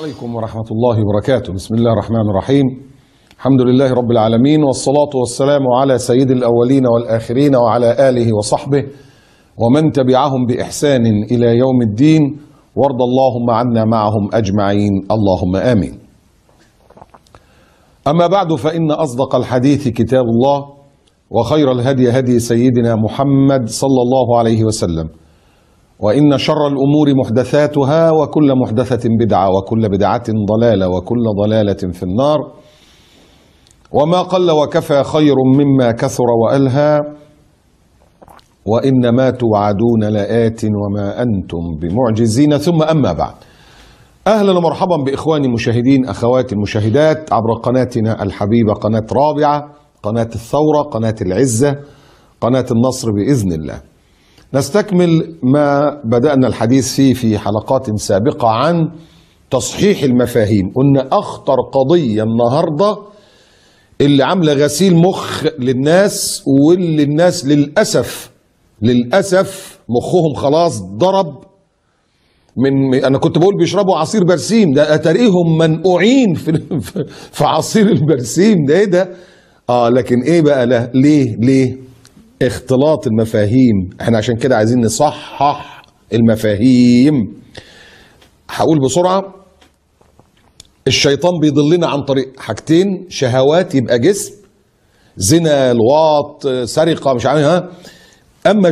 عليكم ورحمة الله وبركاته. بسم الله الرحمن الرحيم. الحمد لله رب العالمين، والصلاة والسلام على سيد الأولين والآخرين وعلى آله وصحبه ومن تبعهم بإحسان إلى يوم الدين، وارض اللهم عنا معهم أجمعين، اللهم آمين. أما بعد، فإن أصدق الحديث كتاب الله، وخير الهدي هدي سيدنا محمد صلى الله عليه وسلم، وإن شر الأمور محدثاتها، وكل محدثة بدعة، وكل بدعة ضلالة، وكل ضلالة في النار. وما قل وكفى خير مما كثر وألهى، وإن ما توعدون لآت وما أنتم بمعجزين. ثم أما بعد، أهلا ومرحبا بإخواني المشاهدين، أخواتي المشاهدات، عبر قناتنا الحبيبة، قناة رابعة، قناة الثورة، قناة العزة، قناة النصر بإذن الله. نستكمل ما بدأنا الحديث فيه في حلقات سابقة عن تصحيح المفاهيم. قلنا أخطر قضية النهاردة اللي عاملة غسيل مخ للناس، واللي الناس للأسف مخهم خلاص ضرب من، أنا كنت بقول بيشربوا عصير برسيم، ده أتاريهم منقوعين في عصير البرسيم ده. إيه ده؟ لكن إيه بقى؟ لا، ليه؟ اختلاط المفاهيم. احنا عشان كده عايزين نصحح المفاهيم. هقول بسرعة. الشيطان بيضلنا عن طريق حاجتين: شهوات يبقى جسم، زنا، لواط، سرقة، مش عارف. اما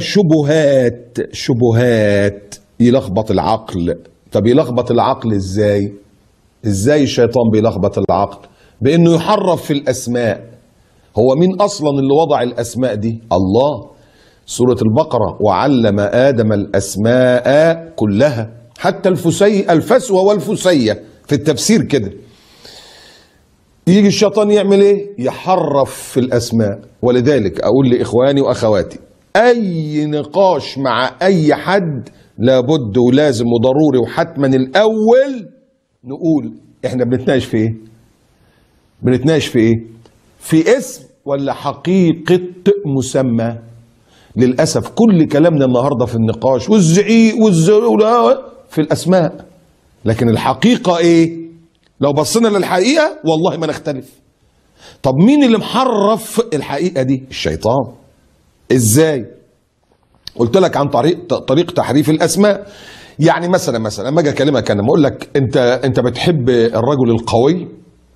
الشبهات يلخبط العقل. طب يلخبط العقل ازاي الشيطان بيلخبط العقل؟ بانه يحرف في الاسماء. هو مين اصلا اللي وضع الاسماء دي؟ الله. سورة البقرة: وعلم آدم الأسماء كلها، حتى الفسوة والفسية في التفسير كده. يجي الشيطان يعمل ايه؟ يحرف في الأسماء. ولذلك أقول لإخواني وأخواتي، أي نقاش مع أي حد لابد ولازم وضروري وحتما الأول نقول احنا بنتناقش في ايه؟ في اسم ولا حقيقة مسمى؟ للأسف كل كلامنا النهاردة في النقاش والزعيق في الأسماء، لكن الحقيقة إيه؟ لو بصينا للحقيقة والله ما نختلف. طب مين اللي محرف الحقيقة دي؟ الشيطان. إزاي؟ قلت لك عن طريق تحريف الأسماء. يعني مثلا لما أجي أكلمك أنا بقول لك أنت بتحب الرجل القوي؟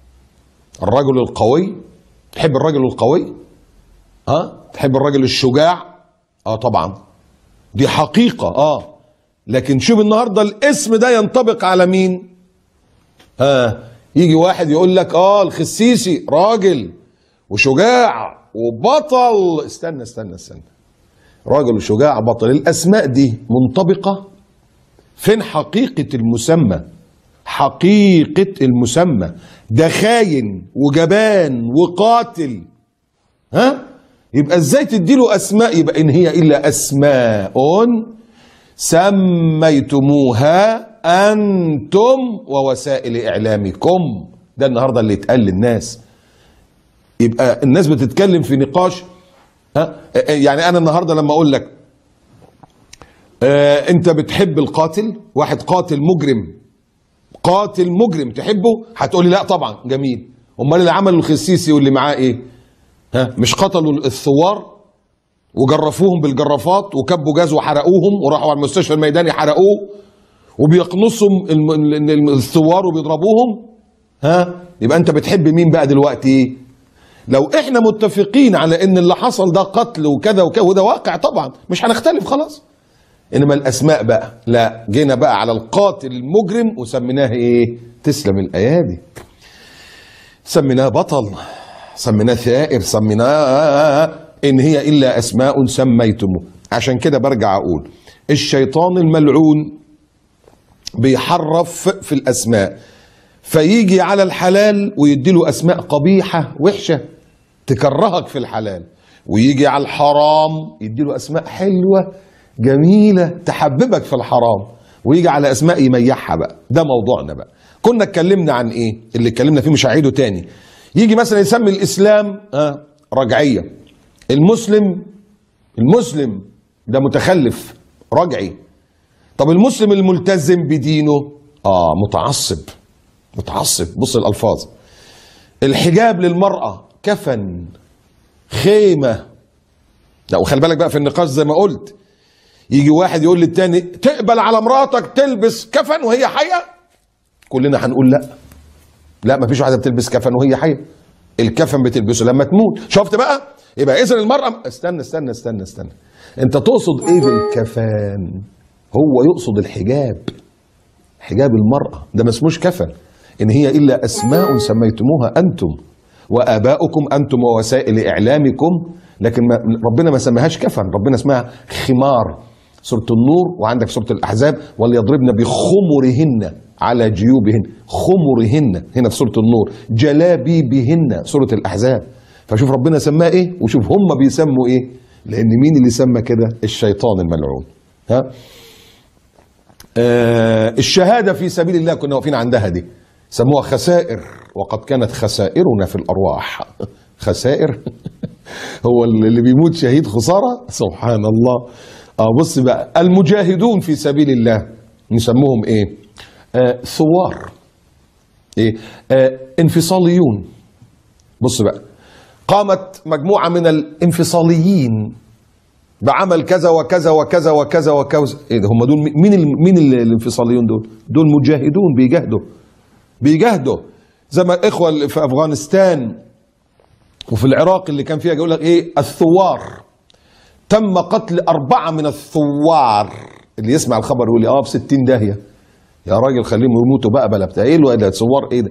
تحب الرجل القوي؟ تحب الرجل الشجاع؟ طبعا، دي حقيقة. لكن شوف النهاردة الاسم ده ينطبق على مين؟ يجي واحد يقول لك الخسيسي راجل وشجاع وبطل. استنى، راجل وشجاع بطل، الاسماء دي منطبقة؟ فين حقيقة المسمى؟ ده خاين وجبان وقاتل. يبقى ازاي تديله اسماء؟ يبقى ان هي الا اسماء سميتموها انتم ووسائل اعلامكم. ده النهارده اللي اتقال للناس. يبقى الناس بتتكلم في نقاش. يعني انا النهارده لما اقول لك انت بتحب القاتل، واحد قاتل مجرم تحبه؟ هتقولي لا طبعا، جميل. امال اللي عمل الخسيسي واللي معاه ايه؟ مش قتلوا الثوار وجرفوهم بالجرافات وكبوا جاز وحرقوهم وراحوا على المستشفى الميداني حرقوه وبيقنصوا الثوار وبيضربوهم؟ يبقى انت بتحب مين بقى دلوقتي؟ لو احنا متفقين على ان اللي حصل ده قتل وكذا وده واقع طبعا مش هنختلف خلاص. انما الاسماء بقى لا، جينا بقى على القاتل المجرم وسميناه ايه؟ تسلم الايادي، سميناه بطل، سميناه ثائر، سميناه ان هي الا اسماء سميتموه. عشان كده برجع اقول الشيطان الملعون بيحرف في الاسماء، فيجي على الحلال ويديله اسماء قبيحة وحشة تكرهك في الحلال، ويجي على الحرام يديله اسماء حلوة جميلة تحببك في الحرام، ويجي على اسماء يميحها. بقى ده موضوعنا. بقى كنا اتكلمنا عن ايه؟ اللي اتكلمنا فيه مش هعيده تاني. يجي مثلا يسمي الاسلام رجعية، المسلم ده متخلف رجعي. طب المسلم الملتزم بدينه متعصب متعصب. بص الالفاظ. الحجاب للمرأة كفن، خيمة. لا وخلي بالك بقى في النقاش زي ما قلت، يجي واحد يقول للتاني تقبل على مراتك تلبس كفن وهي حية؟ كلنا هنقول لا. لا مفيش واحدة بتلبس كفن وهي حية. الكفن بتلبسه لما تموت. شفت بقى؟ يبقى إذن المرأة استنى. أنت تقصد إيه بالكفن؟ هو يقصد الحجاب. حجاب المرأة ده ما اسموش كفن. إن هي إلا أسماء سميتموها أنتم وآباؤكم أنتم ووسائل إعلامكم، لكن ربنا ما سماهاش كفن، ربنا اسمها خمار. سورة النور، وعندك سورة الأحزاب وليضربن بخمرهن على جيوبهن. خمرهن هنا في سورة النور، جلابيبهن سورة الأحزاب. فشوف ربنا سماه إيه وشوف هم بيسموا إيه، لأن مين اللي سمى كده؟ الشيطان الملعون. ها؟ الشهادة في سبيل الله كنا واقفين عندها دي، سموها خسائر، وقد كانت خسائرنا في الأرواح. خسائر. هو اللي بيموت شهيد خسارة؟ سبحان الله. بص بقى، المجاهدون في سبيل الله نسموهم ايه؟ ثوار. ايه؟ انفصاليون. بص بقى، قامت مجموعة من الانفصاليين بعمل كذا وكذا وكذا وكذا وكذا. ايه ده؟ هم دول مين الانفصاليون دول؟ دول مجاهدون بيجاهدوا زي ما الاخوه في افغانستان وفي العراق اللي كان فيها يقول لك ايه؟ الثوار. تم قتل 4 من الثوار. اللي يسمع الخبر يقول لي في 60 داهيه يا راجل، خليهم يموتوا بقى بلا بتاع. ايه ده ثوار؟ ايه ده؟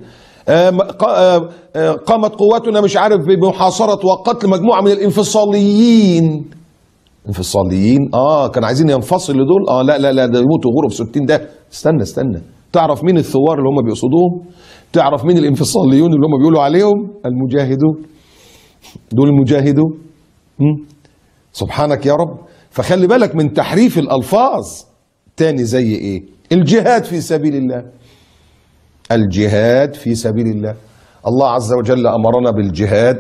قامت قواتنا مش عارف بمحاصره وقتل مجموعه من الانفصاليين. انفصاليين كانوا عايزين ينفصلوا دول. لا ده يموتوا غرب 60 ده. استنى. تعرف مين الثوار اللي هم بيقصدوهم؟ تعرف مين الانفصاليون اللي هم بيقولوا عليهم؟ المجاهدون. دول المجاهدون. سبحانك يا رب. فخلي بالك من تحريف الألفاظ. تاني زي ايه؟ الجهاد في سبيل الله. الجهاد في سبيل الله. الله عز وجل أمرنا بالجهاد.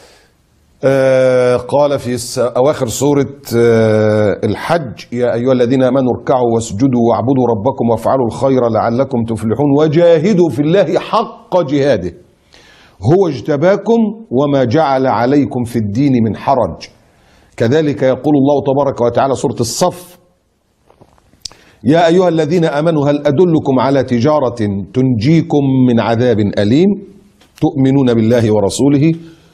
قال في أواخر سورة الحج: يا أيها الذين آمنوا اركعوا واسجدوا واعبدوا ربكم وافعلوا الخير لعلكم تفلحون وجاهدوا في الله حق جهاده هو اجتباكم وما جعل عليكم في الدين من حرج. كذلك يقول الله تبارك وتعالى سورة الصف: يا أيها الذين آمنوا هل أدلكم على تجارة تنجيكم من عذاب أليم تؤمنون بالله ورسوله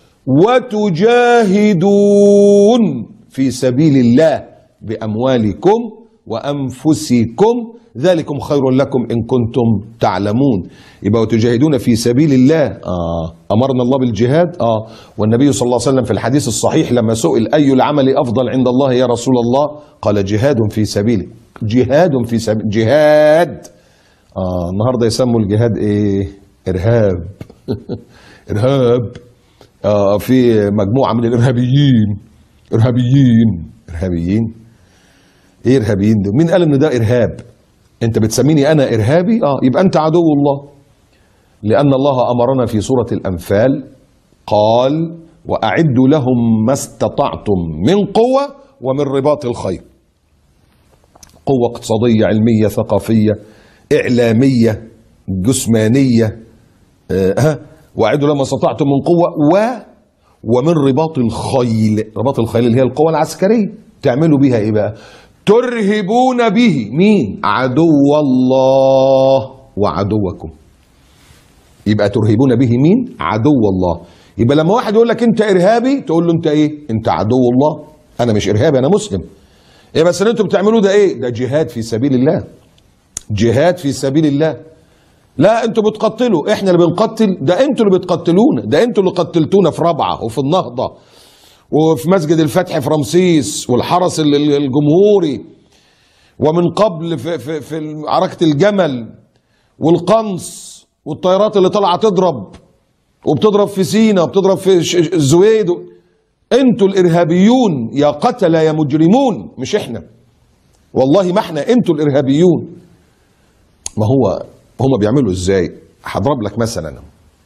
وتجاهدون في سبيل الله بأموالكم وأنفسكم ذلكم خير لكم إن كنتم تعلمون. يبقى وتجاهدون في سبيل الله. أمرنا الله بالجهاد. والنبي صلى الله عليه وسلم في الحديث الصحيح لما سئل أي العمل أفضل عند الله يا رسول الله؟ قال جهاد في سبيله. جهاد في سبيل. جهاد. النهارده يسموا الجهاد ايه؟ إرهاب. إرهاب. في مجموعة من الإرهابيين. إرهابيين ايه إرهابيين ده؟ مين قال ان ده إرهاب؟ انت بتسميني انا إرهابي؟ يبقى انت عدو الله. لأن الله أمرنا في سورة الأنفال قال: وأعدوا لهم ما استطعتم من قوة ومن رباط الخيل. قوة اقتصادية، علمية، ثقافية، إعلامية، جسمانية. وأعدوا لهم ما استطعتم من قوة ومن رباط الخيل. رباط الخيل اللي هي القوة العسكرية. تعملوا بيها ايه بقى؟ ترهبون به مين؟ عدو الله وعدوكم. يبقى ترهبون به مين؟ عدو الله. يبقى لما واحد يقول لك انت ارهابي تقول له انت ايه؟ انت عدو الله. انا مش ارهابي، انا مسلم. ايه بس اللي انتوا بتعملوه ده ايه؟ ده جهاد في سبيل الله. جهاد في سبيل الله. لا انتوا بتقتلوا، احنا اللي بنقتل؟ ده انتوا اللي بتقتلونا، ده انتوا اللي قتلتونا في رابعة وفي النهضة وفي مسجد الفتح في رمسيس والحرس الجمهوري، ومن قبل في معركة الجمل والقنص والطيارات اللي طالعة تضرب وبتضرب في سينا وبتضرب في الزويد. انتوا الارهابيون يا قتلة يا مجرمون، مش احنا. والله ما احنا، انتوا الارهابيون. ما هو هم بيعملوا ازاي؟ هضرب لك مثلا.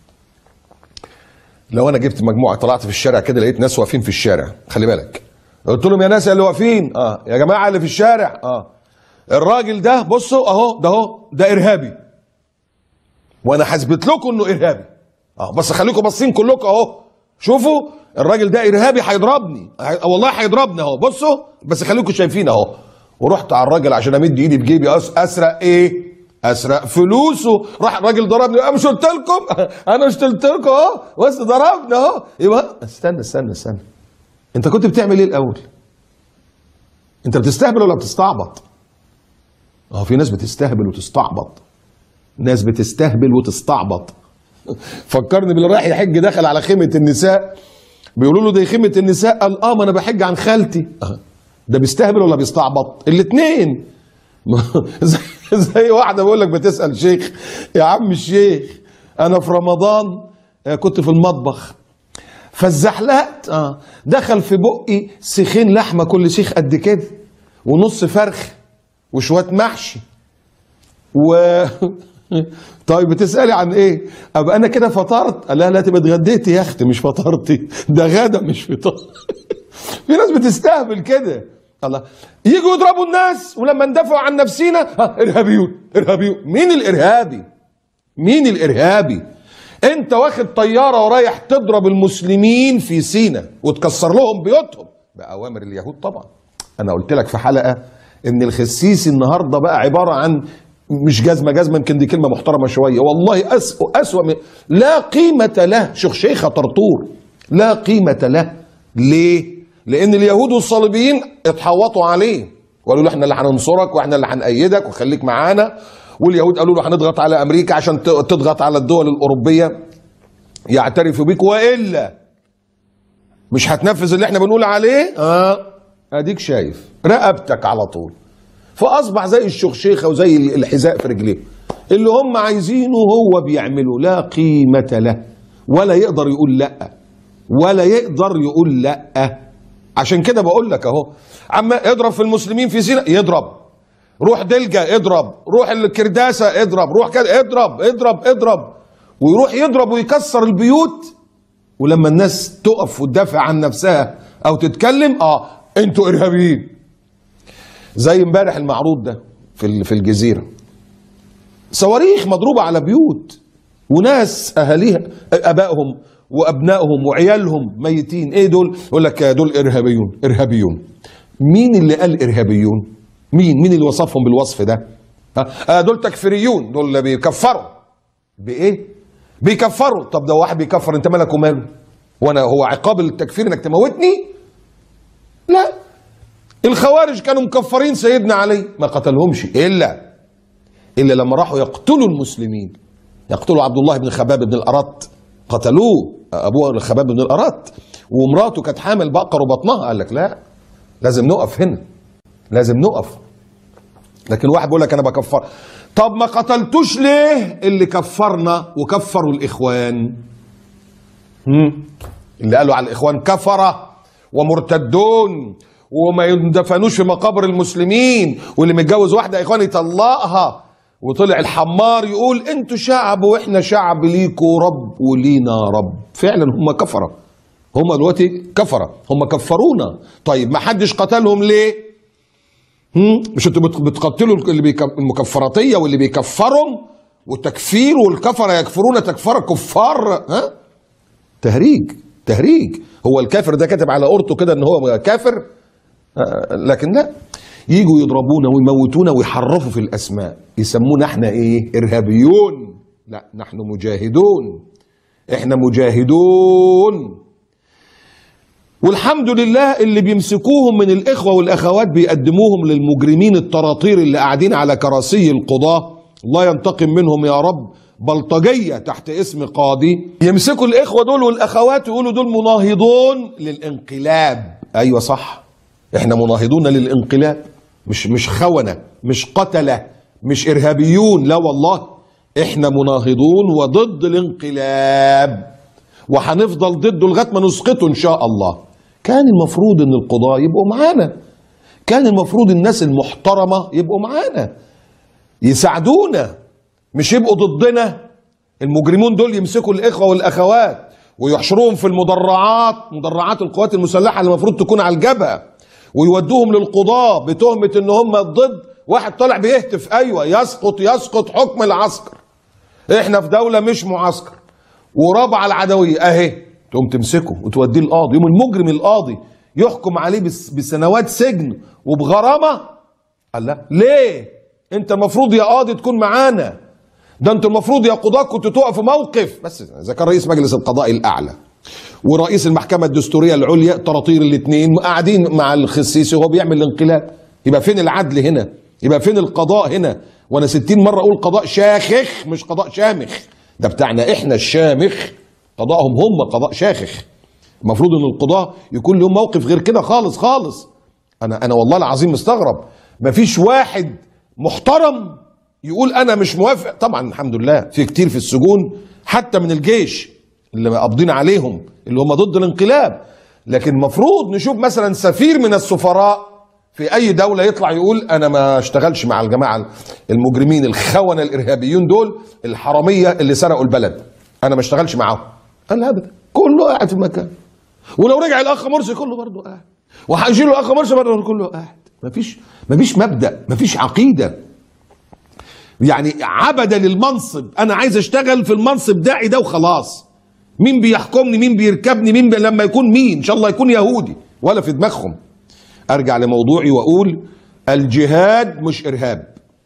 لو انا جبت مجموعه طلعت في الشارع كده لقيت ناس واقفين في الشارع، خلي بالك، قلت لهم يا ناس اللي واقفين يا جماعه اللي في الشارع الراجل ده بصوا اهو، ده ارهابي. وانا هثبت لكم انه ارهابي. بس خليكم باصين كلكم اهو، شوفوا الراجل ده ارهابي هيضربني، والله هيضربني اهو، بصوا بس خليكم شايفين اهو. ورحت على الراجل عشان امد ايدي في جيبي اسرق ايه؟ اسرق فلوسه. راح الراجل ضربني، انا مش قلت لكم؟ انا مش قلت لكم اهو، بس ضربني اهو. يبقى استنى انت كنت بتعمل ايه الاول؟ انت بتستهبل ولا بتستعبط؟ في ناس بتستهبل وتستعبط، ناس بتستهبل وتستعبط. فكرني باللي رايح يحج دخل على خيمه النساء، بيقولوا له دي خيمه النساء، قال ما انا بحج عن خالتي. ده بيستهبل ولا بيستعبط؟ الاثنين. زي واحده بقول لك بتسال شيخ، يا عم الشيخ انا في رمضان كنت في المطبخ فالزحلقت دخل في بقي سيخين لحمه، كل سيخ قد كده، ونص فرخ وشويه محشي طيب بتسالي عن ايه؟ ابقى انا كده فطرت؟ قال لا تبقى اتغديتي يا اختي، مش فطرتي، ده غدا مش فطار. في ناس بتستهبل كده. الله، يجوا يضربوا الناس ولما ندافعوا عن نفسينا ارهابيون. مين الارهابي؟ مين الارهابي؟ انت واخد طياره ورايح تضرب المسلمين في سيناء وتكسر لهم بيوتهم باوامر اليهود. طبعا انا قلت لك في حلقه ان الخسيسي النهارده بقى عباره عن مش جزمه، يمكن دي كلمه محترمه شويه، والله اسوأ من لا قيمه له. شيخه طرطور لا قيمه له. ليه؟ لان اليهود والصليبيين اتحوطوا عليه وقالوا له احنا اللي هننصرك واحنا اللي هنأيدك وخليك معانا، واليهود قالوا له هنضغط على امريكا عشان تضغط على الدول الاوروبيه يعترفوا بيك، والا مش هتنفذ اللي احنا بنقول عليه. اديك شايف رقبتك على طول. فاصبح زي الشيخه وزي الحذاء في رجليه، اللي هم عايزينه هو بيعمله، لا قيمه له، ولا يقدر يقول لا، ولا يقدر يقول لا. عشان كده بقول لك اهو، عما اضرب في المسلمين في سيناء يضرب، روح دلجة اضرب، روح الكرداسة اضرب، روح كده اضرب، ويروح يضرب ويكسر البيوت. ولما الناس تقف وتدافع عن نفسها او تتكلم انتوا ارهابيين. زي امبارح المعروض ده في الجزيرة، صواريخ مضروبة على بيوت وناس اهاليها ابائهم وابنائهم وعيالهم ميتين. ايه دول؟ يقول لك دول ارهابيون. مين اللي قال ارهابيون؟ مين اللي وصفهم بالوصف ده؟ دول تكفيريون، دول اللي بيكفروا. بايه؟ بيكفروا. طب ده واحد بيكفر، انت مالك وماله؟ وانا هو عقاب التكفير انك تموتني؟ لا. الخوارج كانوا مكفرين سيدنا علي، ما قتلهمش الا لما راحوا يقتلوا المسلمين، يقتلوا عبد الله بن خباب بن الأرط، قتلوه ابوه خباب بن الأرط، ومراته كانت حامل بقر وبطنها. قال لك لا، لازم نقف هنا، لازم نقف. لكن واحد بيقول لك انا بكفر. طب ما قتلتوش ليه اللي كفرنا وكفروا الاخوان؟ اللي قالوا على الاخوان كفره ومرتدون وما يندفنوش في مقابر المسلمين، واللي متجوز واحده اخوان يطلقها، وطلع الحمار يقول انتوا شعب واحنا شعب، ليكوا رب ولينا رب. فعلا هم كفره، هم دلوقتي كفره، هم كفرونا. طيب ما حدش قتلهم ليه؟ مش انتوا بتقتلوا المكفراتيه واللي بيكفرهم، والتكفير والكفره يكفرون تكفر كفار. تهريج. هو الكافر ده كاتب على قرطه كده ان هو كافر؟ لكن لا، يجوا يضربونا ويموتونا ويحرفوا في الاسماء، يسمونا احنا ايه؟ ارهابيون. لا، نحن مجاهدون، احنا مجاهدون. والحمد لله اللي بيمسكوهم من الاخوه والاخوات بيقدموهم للمجرمين الطراطير اللي قاعدين على كراسي القضاه، الله ينتقم منهم يا رب. بلطجيه تحت اسم قاضي يمسكوا الاخوه دول والاخوات ويقولوا دول مناهضون للانقلاب. ايوه صح، احنا مناهضون للانقلاب، مش خونه، مش قتله، مش ارهابيون، لا والله احنا مناهضون وضد الانقلاب، وهنفضل ضده لغايه ما نسقطه ان شاء الله. كان المفروض ان القضاة يبقوا معانا، كان المفروض الناس المحترمه يبقوا معانا يساعدونا، مش يبقوا ضدنا. المجرمون دول يمسكوا الاخوه والاخوات ويحشروهم في مدرعات القوات المسلحه اللي المفروض تكون على الجبهه، ويودوهم للقضاة بتهمه ان هم ضد واحد طالع بيهتف ايوه يسقط حكم العسكر. احنا في دولة مش معسكر ورابعة العدوية اهي، تقوم تمسكه وتوديه القاضي، يوم المجرم القاضي يحكم عليه بسنوات سجن وبغرامة. قال لا ليه؟ انت المفروض يا قاضي تكون معانا، ده انت المفروض يا قضاة كنت تقف موقف. بس اذا كان رئيس مجلس القضاء الاعلى ورئيس المحكمة الدستورية العليا طراطير الاثنين قاعدين مع الخسيسي وهو بيعمل الانقلاب، يبقى فين العدل هنا؟ يبقى فين القضاء هنا؟ وانا 60 مرة اقول قضاء شاخخ مش قضاء شامخ، ده بتاعنا احنا الشامخ، قضاءهم هم قضاء شاخخ. المفروض ان القضاة يكون لهم موقف غير كده خالص خالص. انا والله العظيم مستغرب، مفيش واحد محترم يقول انا مش موافق. طبعا الحمد لله في كتير في السجون حتى من الجيش اللي قابضين عليهم اللي هم ضد الانقلاب، لكن المفروض نشوف مثلا سفير من السفراء في اي دولة يطلع يقول انا ما اشتغلش مع الجماعة المجرمين الخونة الارهابيين دول الحرامية اللي سرقوا البلد، انا ما اشتغلش معاهم. قال لا ابدا، كله قاعد في مكان. ولو رجع الاخ مرسي كله برضه قاعد، وهيشيلوا الاخ مرسي برضه كله قاعد. مفيش مبدأ، مفيش عقيدة، يعني عبدة للمنصب. انا عايز اشتغل في المنصب داعي ده وخلاص. مين بيحكمني؟ مين بيركبني؟ مين لما يكون مين؟ ان شاء الله يكون يهودي، ولا في دماغهم. ارجع لموضوعي واقول الجهاد مش ارهاب،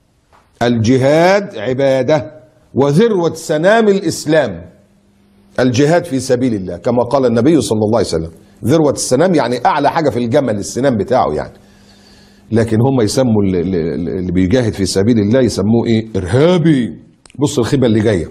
الجهاد عبادة وذروة سنام الاسلام. الجهاد في سبيل الله كما قال النبي صلى الله عليه وسلم، ذروة السنام يعني اعلى حاجة في الجمل السنام بتاعه يعني. لكن هم يسموا اللي بيجاهد في سبيل الله يسموه ايه؟ ارهابي. بص الخيبة اللي جاية.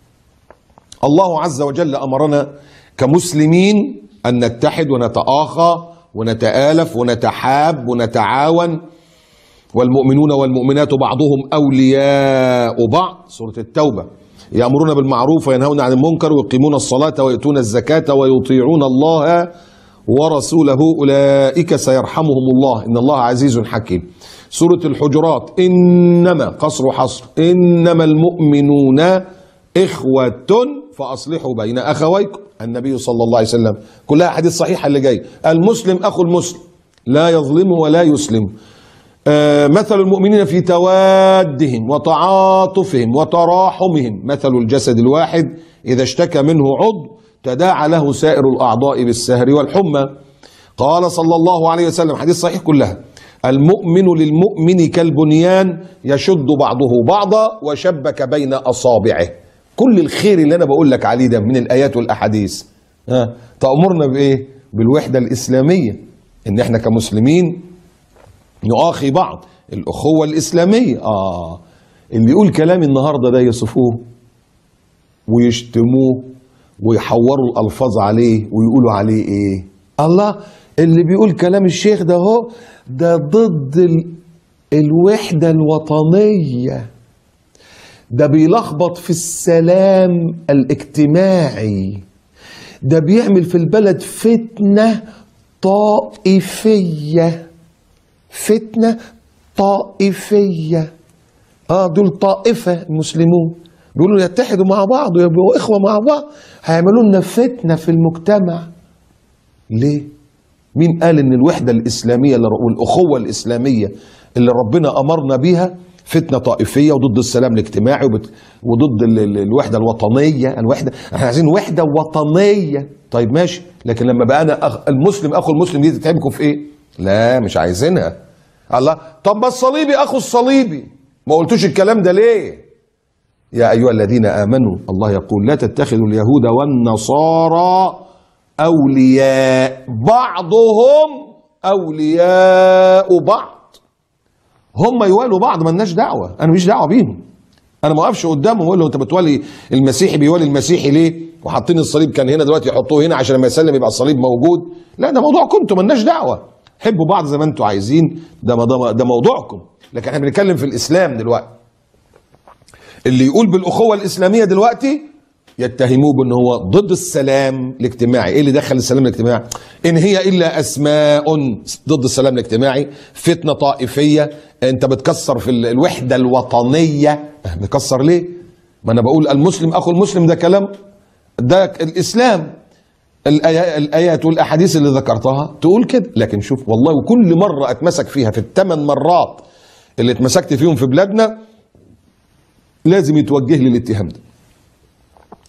الله عز وجل امرنا كمسلمين ان نتحد ونتآخى ونتآلف ونتحاب ونتعاون، والمؤمنون والمؤمنات بعضهم اولياء بعض. سورة التوبة. يأمرون بالمعروف وينهون عن المنكر ويقيمون الصلاة ويؤتون الزكاة ويطيعون الله ورسوله أولئك سيرحمهم الله إن الله عزيز حكيم. سورة الحجرات. إنما قصر حصر إنما المؤمنون إخوة فأصلحوا بين أخويكم. النبي صلى الله عليه وسلم، كلها حديث صحيحة اللي جاي. المسلم أخو المسلم لا يظلم ولا يسلم. مثل المؤمنين في توادهم وتعاطفهم وتراحمهم مثل الجسد الواحد إذا اشتكى منه عضو تداعى له سائر الأعضاء بالسهر والحمى. قال صلى الله عليه وسلم، حديث صحيح كلها، المؤمن للمؤمن كالبنيان يشد بعضه بعضا وشبك بين أصابعه. كل الخير اللي أنا بقول لك عليه ده من الآيات والأحاديث تأمرنا بإيه؟ بالوحدة الإسلامية، إن إحنا كمسلمين نؤاخي بعض، الأخوة الإسلامية. اللي يقول كلام النهاردة ده يصفوه ويشتموه ويحوروا الألفاظ عليه ويقولوا عليه إيه؟ الله، اللي بيقول كلام الشيخ ده هو ده ضد الوحدة الوطنية، ده بيلخبط في السلام الاجتماعي، ده بيعمل في البلد فتنة طائفية، فتنة طائفية. دول طائفة المسلمون بيقولوا يتحدوا مع بعض ويبقوا إخوة مع بعض، هيعملوا لنا فتنة في المجتمع. ليه؟ مين قال إن الوحدة الإسلامية والأخوة الإسلامية اللي ربنا أمرنا بيها فتنة طائفية وضد السلام الاجتماعي وضد الوحدة الوطنية؟ الوحدة، احنا عايزين وحدة وطنية. طيب ماشي، لكن لما بقى أنا المسلم أخو المسلم دي تتعبكم في إيه؟ لا مش عايزينها. الله، طب ما الصليبي أخو الصليبي، ما قلتوش الكلام ده ليه؟ يا أيها الذين آمنوا، الله يقول لا تتخذوا اليهود والنصارى أولياء بعضهم أولياء بعض. هم يوالوا بعض، مالناش دعوة، أنا مش دعوة بيهم. أنا ما أقفش قدامهم وأقول له أنت بتولي المسيحي بيولي المسيحي ليه؟ وحاطين الصليب كان هنا دلوقتي يحطوه هنا عشان لما يسلم يبقى الصليب موجود. لا، ده موضوعكم انتم، مالناش دعوة. حبوا بعض زي ما انتم عايزين، ده موضوعكم. لكن احنا بنتكلم في الإسلام دلوقتي. اللي يقول بالأخوة الإسلامية دلوقتي يتهموه بأنه هو ضد السلام الاجتماعي. ايه اللي دخل السلام الاجتماعي؟ إن هي إلا أسماء ضد السلام الاجتماعي، فتنة طائفية، أنت بتكسر في الوحدة الوطنية. بتكسر ليه؟ ما أنا بقول المسلم أخو المسلم، ده كلام، ده الإسلام. الآيات والأحاديث اللي ذكرتها تقول كده. لكن شوف والله، وكل مرة أتمسك فيها في ال8 مرات اللي اتمسكت فيهم في بلادنا لازم يتوجه لي الاتهام ده.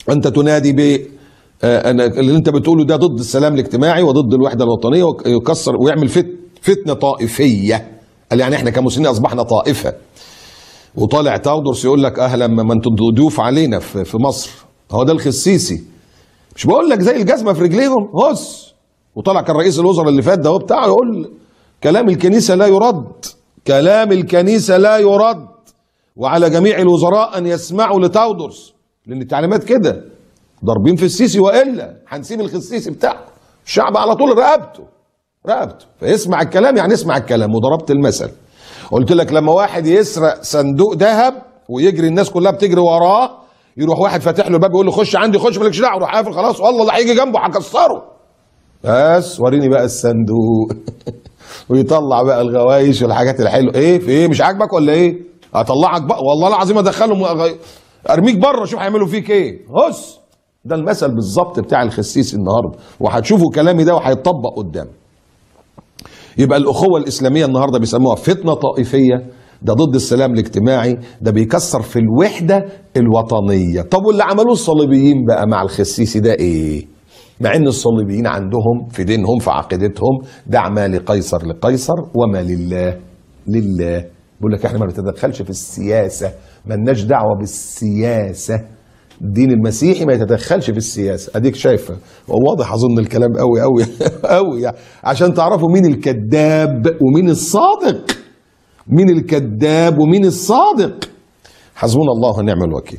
انت تنادي ب اللي انت بتقوله ده ضد السلام الاجتماعي وضد الوحده الوطنيه، ويكسر ويعمل فتنه طائفيه. قال يعني احنا كمسلمين اصبحنا طائفه. وطالع تاودرس يقول لك اهلا ما انتم ضيوف علينا في مصر. هو ده الخسيسي، مش بقول لك زي الجزمه في رجليهم هس. وطلع كان رئيس الوزراء اللي فات ده هو بتاعه يقول كلام الكنيسه لا يرد، كلام الكنيسه لا يرد، وعلى جميع الوزراء ان يسمعوا لتاودرس، لان التعليمات كده ضاربين في السيسي، والا هنسيب الخسيسي بتاعه. الشعب على طول رقبته، فيسمع الكلام يعني اسمع الكلام. وضربت المثل قلت لك لما واحد يسرق صندوق ذهب ويجري الناس كلها بتجري وراه، يروح واحد فاتح له الباب يقول له خش عندي، خش مالكش دعوه، يروح قافل خلاص، والله اللي هيجي جنبه هكسره. بس وريني بقى الصندوق ويطلع بقى الغوايش والحاجات الحلوه. ايه في ايه مش عاجبك ولا ايه؟ هطلعك بقى والله العظيم ادخلهم ارميك بره، شوف هيعملوا فيك ايه. هس. ده المثل بالظبط بتاع الخسيسي النهارده، وهتشوفوا كلامي ده وهيتطبق قدام. يبقى الاخوه الاسلاميه النهارده بيسموها فتنه طائفيه، ده ضد السلام الاجتماعي، ده بيكسر في الوحده الوطنيه. طب واللي عملوه الصليبيين بقى مع الخسيسي ده ايه؟ مع ان الصليبيين عندهم في دينهم في عقيدتهم دع ما لقيصر لقيصر وما لله لله. بيقول لك احنا ما بنتدخلش في السياسه، مالناش دعوه بالسياسه. الدين المسيحي ما يتدخلش في السياسه. اديك شايفه واضح اظن الكلام قوي قوي قوي يعني، عشان تعرفوا مين الكذاب ومين الصادق. مين الكذاب ومين الصادق. حسبنا الله ونعم الوكيل.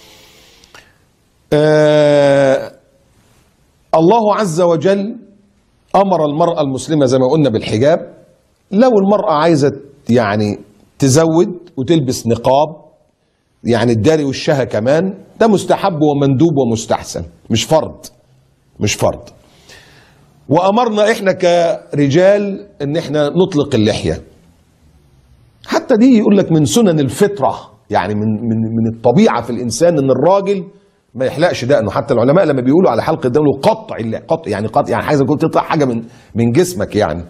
الله عز وجل امر المراه المسلمه زي ما قلنا بالحجاب. لو المراه عايزه يعني تزود وتلبس نقاب، يعني تداري وشها كمان، ده مستحب ومندوب ومستحسن، مش فرض. وامرنا احنا كرجال ان احنا نطلق اللحيه. حتى دي يقول لك من سنن الفطره، يعني من الطبيعه في الانسان ان الراجل ما يحلقش دقنه. حتى العلماء لما بيقولوا على حلق الدقن قطع يعني عايز اقول تقطع حاجه من جسمك يعني.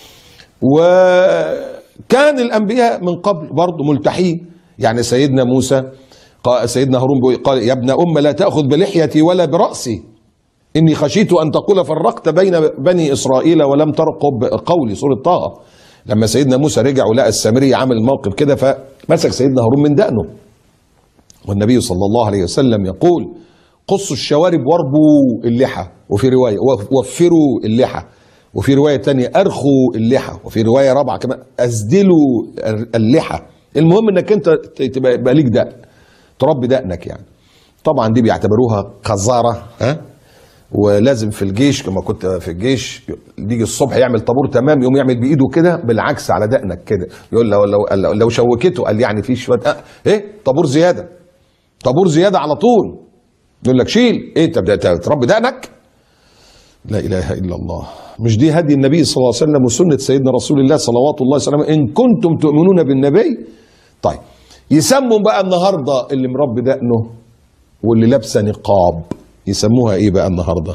وكان الانبياء من قبل برضه ملتحين، يعني سيدنا موسى سيدنا هارون قال يا ابن لا تأخذ بلحيتي ولا برأسي إني خشيت أن تقول فرقت بين بني إسرائيل ولم ترقب قولي. سورة طه. لما سيدنا موسى رجع ولقى السامري عامل الموقف كده، فمسك سيدنا هارون من دقنه. والنبي صلى الله عليه وسلم يقول قصوا الشوارب واربوا اللحى، وفي رواية وفروا اللحى، وفي رواية تانية أرخوا اللحى، وفي رواية رابعة كمان أسدلوا اللحى. المهم انك انت تبقى ليك دقن، تربي دقنك يعني. طبعا دي بيعتبروها قذاره. ولازم في الجيش كما كنت في الجيش يجي الصبح يعمل طابور تمام، يقوم يعمل بايده كده بالعكس على دقنك كده، يقول لو شوكته قال يعني في شويه طابور زياده على طول. يقول لك شيل ايه تربي دقنك. لا اله الا الله. مش دي هدي النبي صلى الله عليه وسلم وسنه سيدنا رسول الله صلوات الله وسلامه ان كنتم تؤمنون بالنبي. طيب يسموا بقى النهارده اللي مربي دقنه واللي لابسه نقاب يسموها ايه بقى النهارده؟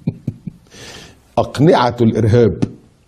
أقنعة الإرهاب.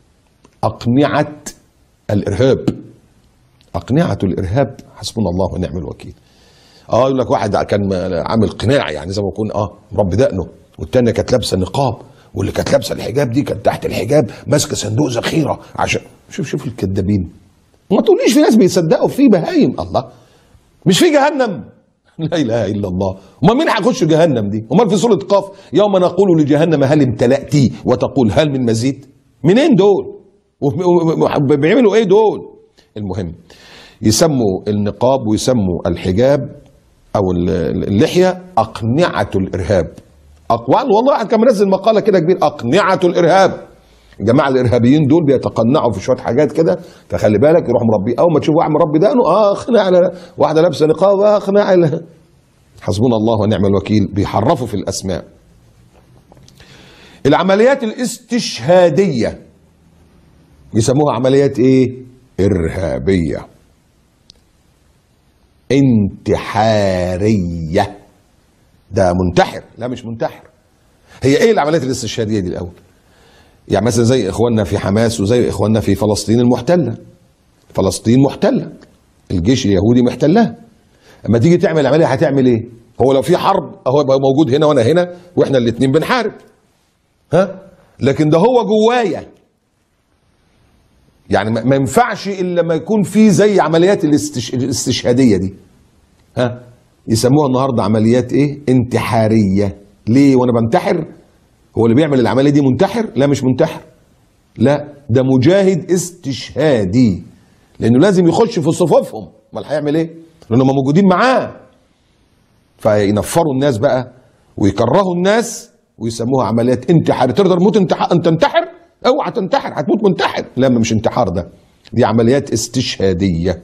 حسبنا الله ونعم الوكيل. يقول لك واحد كان عامل قناع، يعني زي ما يكون مربي دقنه، والتانية كانت لابسه نقاب، واللي كانت لابسه الحجاب دي كانت تحت الحجاب ماسكه صندوق ذخيره. عشان شوف الكذابين. ما تقوليش في ناس بيصدقوا في بهايم. الله، مش في جهنم؟ لا اله الا الله. امال مين هيخش جهنم دي؟ امال في سوره قاف يوم نقول لجهنم هل امتلأتي وتقول هل من مزيد؟ منين دول؟ بيعملوا ايه دول؟ المهم يسموا النقاب ويسموا الحجاب او اللحيه اقنعه الارهاب. والله كان منزل مقاله كده كبير، اقنعه الارهاب. الجماعه الارهابيين دول بيتقنعوا في شويه حاجات كده، فخلي بالك. يروح مربي، اول ما تشوف واحد مربي دقنه اقنع، واحده لابسه نقاب اقنع. حسبنا الله ونعم الوكيل. بيحرفوا في الاسماء. العمليات الاستشهاديه يسموها عمليات ايه؟ ارهابيه انتحاريه. ده منتحر. لا مش منتحر. هي ايه العمليات الاستشهاديه دي الاول؟ يعني مثلا زي اخواننا في حماس وزي اخواننا في فلسطين المحتله. فلسطين محتله، الجيش اليهودي محتلها، اما تيجي تعمل عمليه هتعمل ايه؟ هو لو في حرب هو يبقى موجود هنا وانا هنا واحنا الاثنين بنحارب، ها؟ لكن ده هو جوايا، يعني ما ينفعش الا لما يكون في زي عمليات الاستشهاديه دي، ها؟ يسموها النهارده عمليات ايه؟ انتحاريه. ليه؟ وانا بنتحر؟ هو اللي بيعمل العمليه دي منتحر؟ لا مش منتحر، لا ده مجاهد استشهادي، لانه لازم يخش في صفوفهم، امال هيعمل ايه؟ لانهم موجودين معاه، فينفروا الناس بقى ويكرهوا الناس ويسموها عمليات انتحار. تقدر تموت انت تنتحر؟ اوعى تنتحر، هتموت منتحر. لا مش انتحار ده، دي عمليات استشهاديه.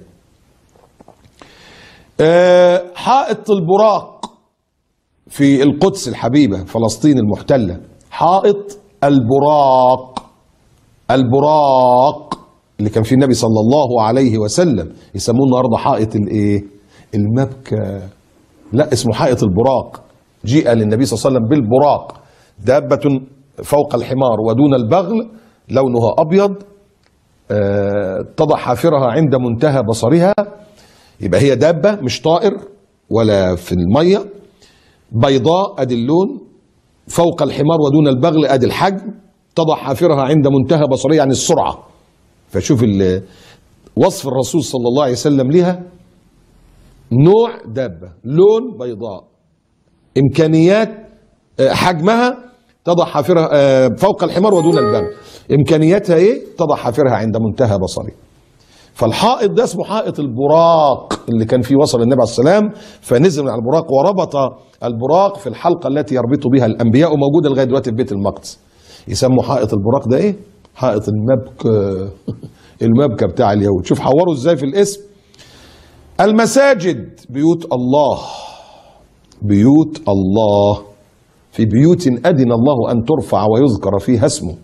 حائط البراق في القدس الحبيبه فلسطين المحتله، حائط البراق، البراق اللي كان فيه النبي صلى الله عليه وسلم، يسموه النهارده حائط الايه؟ المبكى. لا اسمه حائط البراق. جيء للنبي صلى الله عليه وسلم بالبراق، دابة فوق الحمار ودون البغل، لونها أبيض، تضع حافرها عند منتهى بصرها، يبقى هي دابة مش طائر ولا في المية، بيضاء ادي اللون، فوق الحمار ودون البغل ادي الحجم، تضع حافرها عند منتهى بصرها يعني السرعة. فشوف وصف الرسول صلى الله عليه وسلم لها، نوع دابة، لون بيضاء، إمكانيات حجمها تضع حافرها فوق الحمار ودون البغل، إمكانياتها إيه؟ تضع حافرها عند منتهى بصرها. فالحائط ده اسمه حائط البراق اللي كان فيه وصل النبي عليه السلام فنزل من على البراق وربط البراق في الحلقة التي يربط بها الأنبياء، وموجودة لغاية دلوقتي في بيت المقدس. يسموا حائط البراق ده إيه؟ حائط المبكى. المبكى بتاع اليهود. شوف حوروا إزاي في الاسم. المساجد بيوت الله، بيوت الله، في بيوت أذن الله أن ترفع ويذكر فيها اسمه.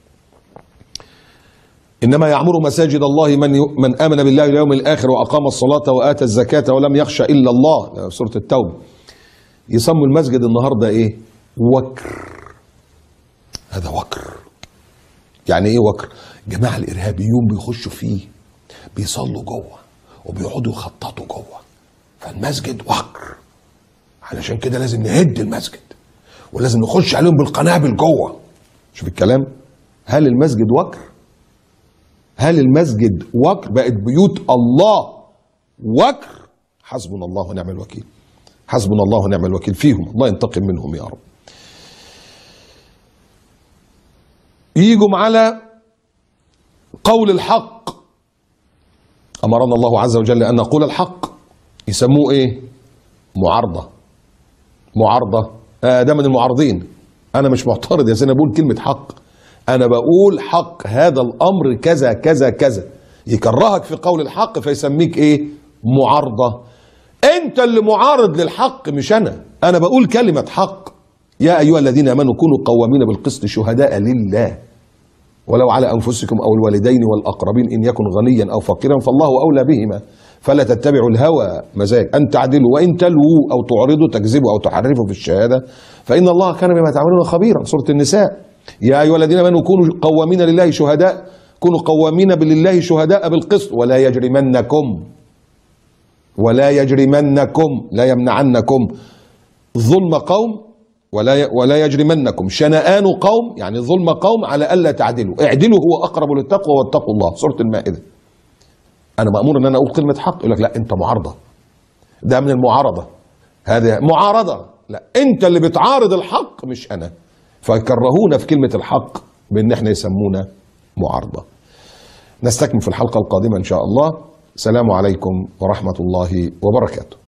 إنما يعمر مساجد الله من آمن بالله واليوم الآخر وأقام الصلاة وآتى الزكاة ولم يخشى إلا الله، سورة التوبة. يسموا المسجد النهارده إيه؟ وكر. هذا وكر. يعني إيه وكر؟ جماعة الإرهابيون بيخشوا فيه، بيصلوا جوه وبيقعدوا يخططوا جوه، فالمسجد وكر. علشان كده لازم نهد المسجد ولازم نخش عليهم بالقنابل جوه. شوف الكلام. هل المسجد وكر؟ هل المسجد وكر؟ بقت بيوت الله وكر. حسبنا الله ونعم الوكيل، حسبنا الله ونعم الوكيل فيهم، الله ينتقم منهم يا رب. يجوا على قول الحق، أمرنا الله عز وجل أن نقول الحق، يسموه إيه؟ معارضة. معارضة، ده من المعارضين. أنا مش معترض يا سيدي، بقول كلمة حق، أنا بقول حق، هذا الأمر كذا كذا كذا، يكرهك في قول الحق فيسميك إيه؟ معارضة. أنت اللي معارض للحق مش أنا بقول كلمة حق. يا أيها الذين آمنوا كونوا قوامين بالقسط شهداء لله ولو على أنفسكم أو الوالدين والأقربين إن يكن غنيا أو فقيرا فالله أولى بهما فلا تتبعوا الهوى مزاج أن تعدلوا وإن تلووا أو تعرضوا تكذبوا أو تحرفوا في الشهادة فإن الله كان بما تعملون خبيرا، سورة النساء. يا أيها الذين آمنوا كونوا قوامين لله شهداء، كونوا قوامين لله شهداء بالقسط ولا يجرمنكم لا يمنعنكم ظلم قوم ولا يجرمنكم شنآن قوم، يعني ظلم قوم على ألا تعدلوا، اعدلوا هو أقرب للتقوى واتقوا الله، سورة المائدة. أنا مأمور إن أنا أقول كلمة حق، يقول لك لا أنت معارضة، ده من المعارضة، هذا معارضة، لا أنت اللي بتعارض الحق مش أنا، فيكرهونا في كلمة الحق بأن احنا يسمونا معارضة. نستكمل في الحلقة القادمة إن شاء الله. السلام عليكم ورحمة الله وبركاته.